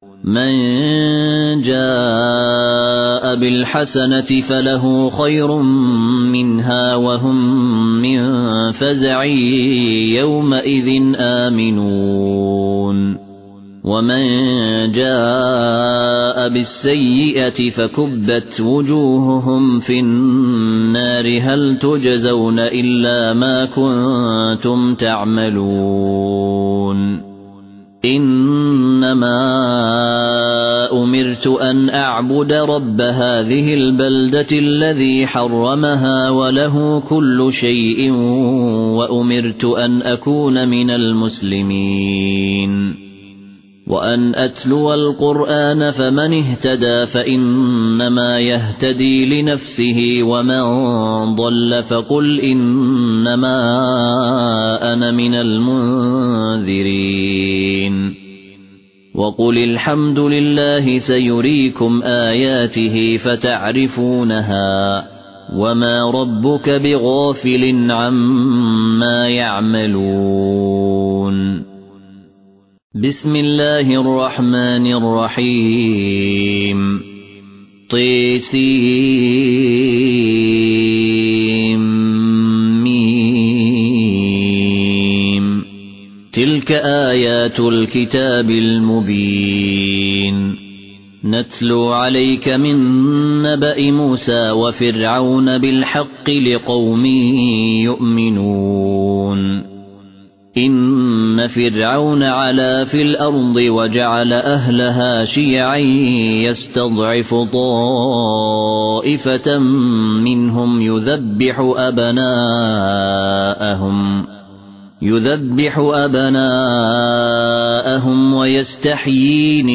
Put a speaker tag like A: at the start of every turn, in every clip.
A: من جاء بالحسنة فله خير منها وهم من فزع يومئذ آمنون ومن جاء بالسيئة فكبت وجوههم في النار هل تجزون إلا ما كنتم تعملون إنما أمرت أن أعبد رب هذه البلدة الذي حرمها وله كل شيء وأمرت أن أكون من المسلمين وأن أتلو القرآن فمن اهتدى فإنما يهتدي لنفسه ومن ضل فقل إنما أنا من المنذرين وقل الحمد لله سيريكم آياته فتعرفونها وما ربك بغافل عما يعملون بسم الله الرحمن الرحيم طسيم تلك آيات الكتاب المبين نتلو عليك من نبأ موسى وفرعون بالحق لقوم يؤمنون إن فرعون علا في الأرض وجعل أهلها شيعا يستضعف طائفة منهم يذبح أبناءهم ويستحيي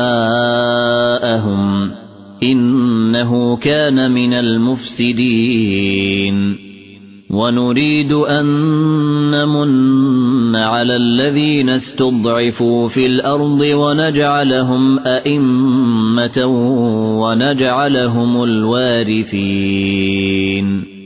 A: نساءهم إنه كان من المفسدين ونريد أن نمن على الذين استضعفوا في الأرض ونجعلهم أئمة ونجعلهم الوارثين